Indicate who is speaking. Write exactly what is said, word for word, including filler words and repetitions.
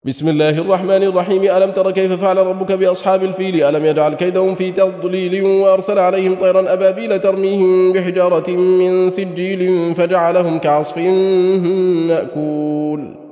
Speaker 1: بسم الله الرحمن الرحيم. ألم تر كيف فعل ربك بأصحاب الفيل؟ ألم يجعل كيدهم في تضليل وأرسل عليهم طيرا أبابيل ترميهم بحجارة من سجيل فجعلهم كعصف مأكول.